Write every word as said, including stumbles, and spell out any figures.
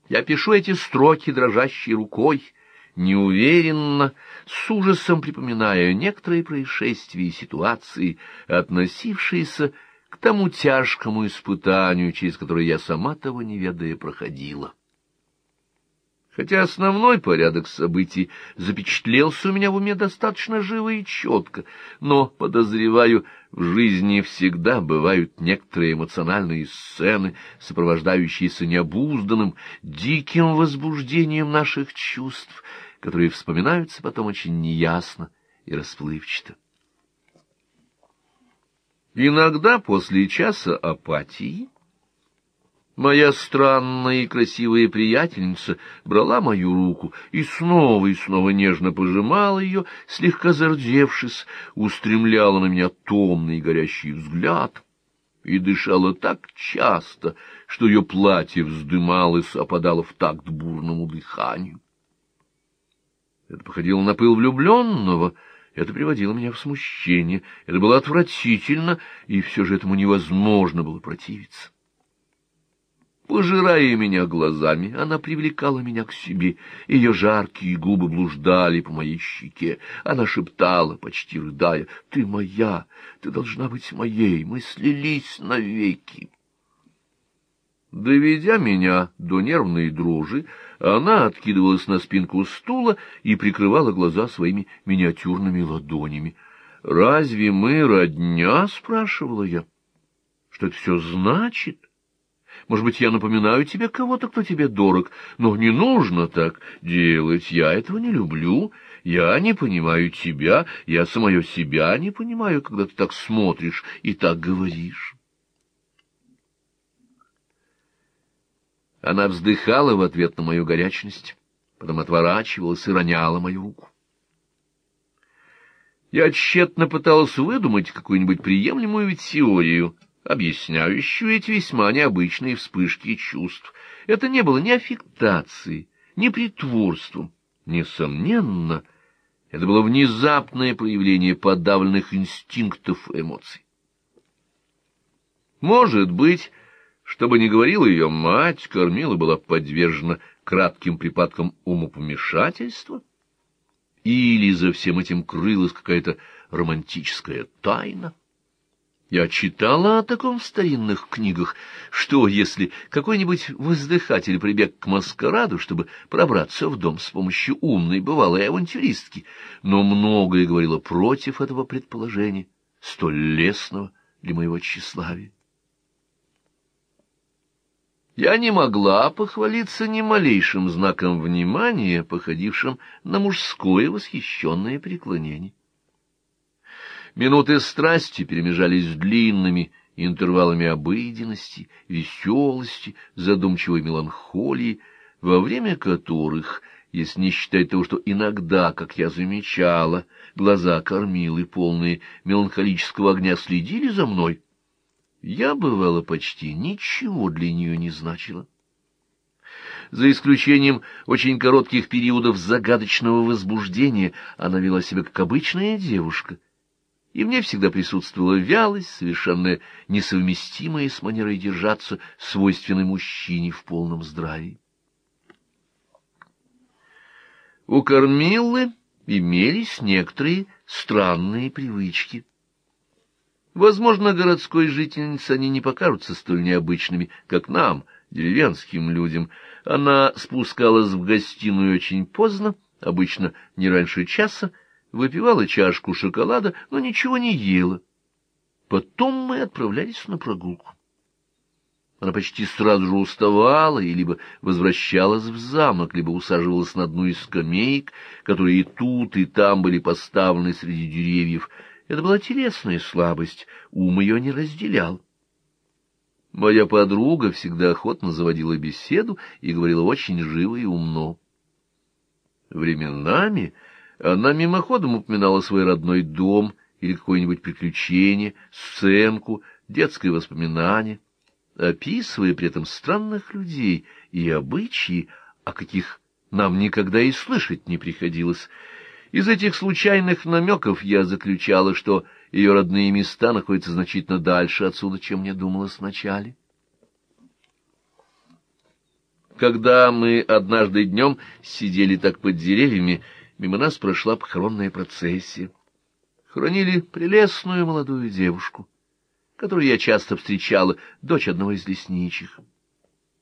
Я пишу эти строки дрожащей рукой, неуверенно, с ужасом припоминая некоторые происшествия и ситуации, относившиеся к тому тяжкому испытанию, через которое я сама того не ведая проходила. Хотя основной порядок событий запечатлелся у меня в уме достаточно живо и четко, но, подозреваю, в жизни всегда бывают некоторые эмоциональные сцены, сопровождающиеся необузданным, диким возбуждением наших чувств, которые вспоминаются потом очень неясно и расплывчато. Иногда после часа апатии моя странная и красивая приятельница брала мою руку и снова и снова нежно пожимала ее, слегка зардевшись, устремляла на меня томный и горящий взгляд и дышала так часто, что ее платье вздымалось, опадало в такт бурному дыханию. Это походило на пыл влюбленного, это приводило меня в смущение, это было отвратительно, и все же этому невозможно было противиться. Пожирая меня глазами, она привлекала меня к себе, ее жаркие губы блуждали по моей щеке, она шептала, почти рыдая: «Ты моя, ты должна быть моей, мы слились навеки». Доведя меня до нервной дрожи, она откидывалась на спинку стула и прикрывала глаза своими миниатюрными ладонями. «Разве мы родня?» — спрашивала я. «Что это все значит? Может быть, я напоминаю тебе кого-то, кто тебе дорог, но не нужно так делать, я этого не люблю, я не понимаю тебя, я самое себя не понимаю, когда ты так смотришь и так говоришь». Она вздыхала в ответ на мою горячность, потом отворачивалась и роняла мою руку. Я тщетно пыталась выдумать какую-нибудь приемлемую теорию, объясняющую эти весьма необычные вспышки чувств. Это не было ни аффектацией, ни притворством. Несомненно, это было внезапное проявление подавленных инстинктов и эмоций. Может быть, что бы ни говорила ее мать, Кормила была подвержена кратким припадкам умопомешательства, или за всем этим крылась какая-то романтическая тайна. Я читала о таком в старинных книгах, что если какой-нибудь воздыхатель прибег к маскараду, чтобы пробраться в дом с помощью умной бывалой авантюристки, но многое говорило против этого предположения, столь лестного для моего тщеславия. Я не могла похвалиться ни малейшим знаком внимания, походившим на мужское восхищенное преклонение. Минуты страсти перемежались с длинными интервалами обыденности, веселости, задумчивой меланхолии, во время которых, если не считать того, что иногда, как я замечала, глаза Кормилы, полные меланхолического огня, следили за мной, я, бывало, почти ничего для нее не значила. За исключением очень коротких периодов загадочного возбуждения, она вела себя как обычная девушка, и мне всегда присутствовала вялость, совершенно несовместимая с манерой держаться, свойственной мужчине в полном здравии. У Кормилы имелись некоторые странные привычки. Возможно, городской жительнице они не покажутся столь необычными, как нам, деревенским людям. Она спускалась в гостиную очень поздно, обычно не раньше часа, выпивала чашку шоколада, но ничего не ела. Потом мы отправлялись на прогулку. Она почти сразу же уставала и либо возвращалась в замок, либо усаживалась на одну из скамеек, которые и тут, и там были поставлены среди деревьев. Это была телесная слабость, ум ее не разделял. Моя подруга всегда охотно заводила беседу и говорила очень живо и умно. Временами она мимоходом упоминала свой родной дом или какое-нибудь приключение, сценку, детское воспоминание, описывая при этом странных людей и обычаи, о каких нам никогда и слышать не приходилось. Из этих случайных намеков я заключала, что ее родные места находятся значительно дальше отсюда, чем мне думалось вначале. Когда мы однажды днем сидели так под деревьями, мимо нас прошла похоронная процессия. Хоронили прелестную молодую девушку, которую я часто встречала, дочь одного из лесничьих.